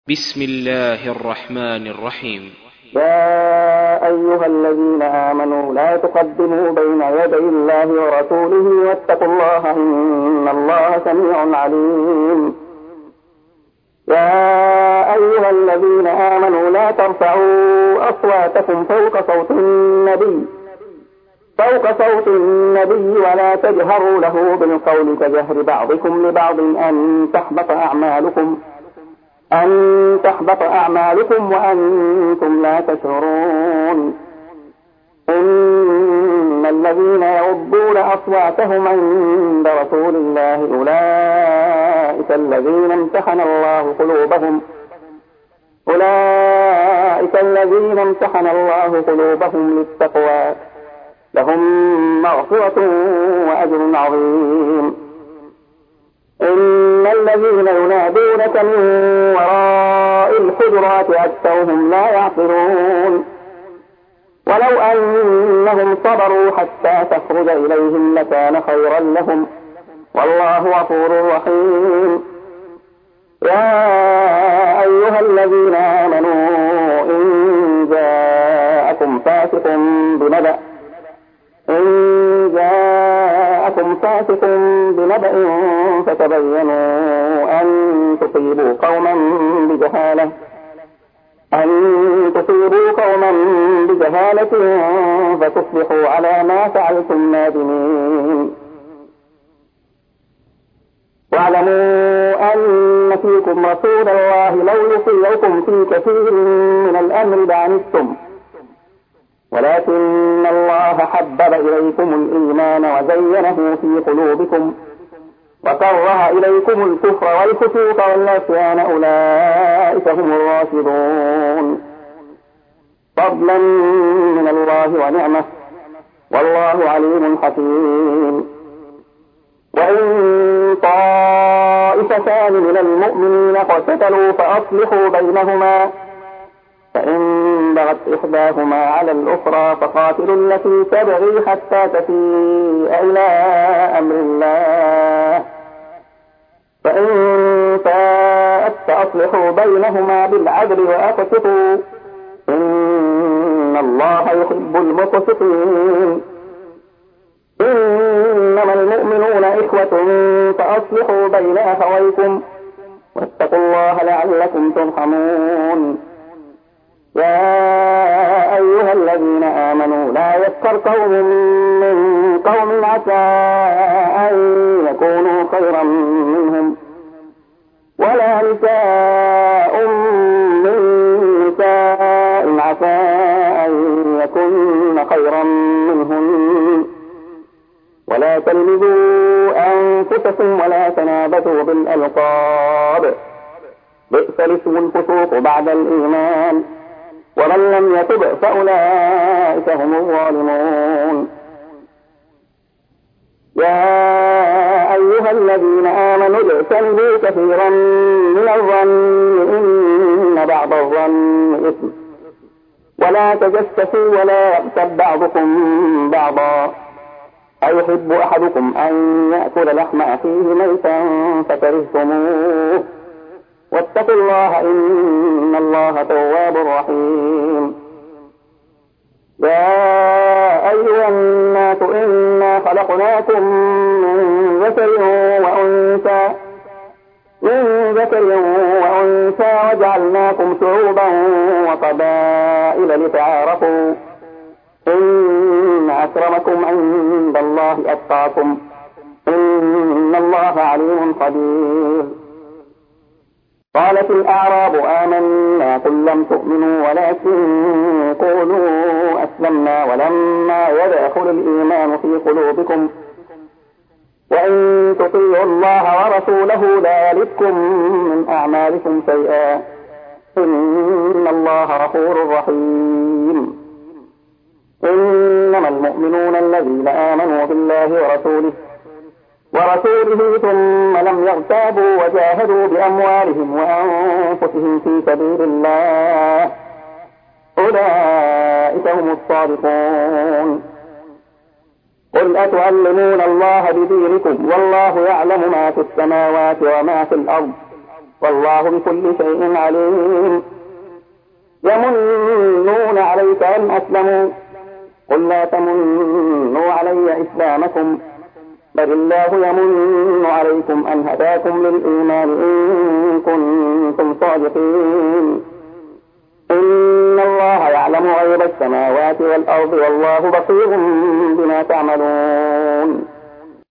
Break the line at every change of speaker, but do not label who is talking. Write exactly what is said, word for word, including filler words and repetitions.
بسم الله الرحمن الرحيم.
يا أيها الذين آمنوا لا تقدموا بين يدي الله ورسوله واتقوا الله إن الله سميع عليم. يا أيها الذين آمنوا لا ترفعوا أصواتكم فوق صوت النبي فوق صوت النبي ولا تجهروا له بالقول كجهر بعضكم لبعض أن تحبط أعمالكم أن تحبط أعمالكم وأنتم لا تشعرون. إن الذين يغضون أصواتهم عند رسول الله أولئك الذين امتحن الله قلوبهم أولئك الذين امتحن الله قلوبهم للتقوى لهم مغفرة وأجر عظيم. إن الذين ينادونك من وراء الحجرات أكثرهم لا يعقلون. ولو أنهم صبروا حتى تخرج إليهم لكان خيرا لهم والله غفور رحيم. يا أيها الذين آمنوا إن جاءكم فاسق بنبأ إن جاءكم فاسق بنبأ فتبينوا أن تصيبوا قوما بجهالة أن تصيبوا قوما بجهالة فتصبحوا على ما فعلتم نادمين. واعلموا أن فيكم رسول الله لو يطيعكم في كثير من الأمر لعنتم ولكن الله حبب إليكم الإيمان وزينه في قلوبكم وكره إليكم الكفر والفسوق والعصيان أولئك هم الراشدون فضلا من الله ونعمة والله عليم حكيم. وإن طائفتان من المؤمنين اقتتلوا فأصلحوا بينهما فإن بغت إحداهما على الأخرى فقاتلوا التي تبغي حتى تفيء إلى أمر الله فإن فاءت فأصلحوا بينهما بالعدل وأقسطوا إن الله يحب المقسطين. إنما المؤمنون إخوة فأصلحوا بين أخويكم واتقوا الله لعلكم ترحمون. يا أيها الذين آمنوا لا يسخر قوم من قوم عسى أن يكونوا خيرا منهم ولا نساء من نساء عسى أن يكون خيرا منهن ولا تلمزوا أنفسكم ولا تنابزوا بالألقاب بئس الاسم الفسوق بعد الإيمان ومن لم يتب فأولئك هم الظالمون. يا أيها الذين آمنوا اجتنبوا كثيرا من الظن إن بعض الظن إثم ولا تجسسوا ولا يغتب بعضكم بعضا أيحب أحدكم أن يأكل لحم أخيه ميتا فكرهتموه واتقوا الله إن الله تواب رحيم. يا أيها الناس إنا خلقناكم من ذكر وأنثى من ذكر وأنثى وجعلناكم شعوبا وقبائل لتعارفوا إن أكرمكم عند الله أتقاكم إن الله عليم خبير. قالت الأعراب آمنا قل لم تؤمنوا ولكن قولوا أسلمنا ولما يدخل الإيمان في قلوبكم وإن تطيعوا الله ورسوله لا يلدكم من أعمالكم شيئا إن الله غفور رحيم. إنما المؤمنون الذين آمنوا بالله ورسوله ورسوله ثم لم يرتابوا وجاهدوا بأموالهم وأنفسهم في سبيل الله أولئك هم الصادقون. قل أتعلمون الله بدينكم والله يعلم ما في السماوات وما في الأرض والله بكل شيء عليم. يمنون عليك أن أسلموا قل لا تمنوا علي إسلامكم بل الله يمن عليكم أن هداكم للإيمان إن كنتم صادقين. إن الله يعلم غيب السماوات والأرض والله بصير بما تعملون.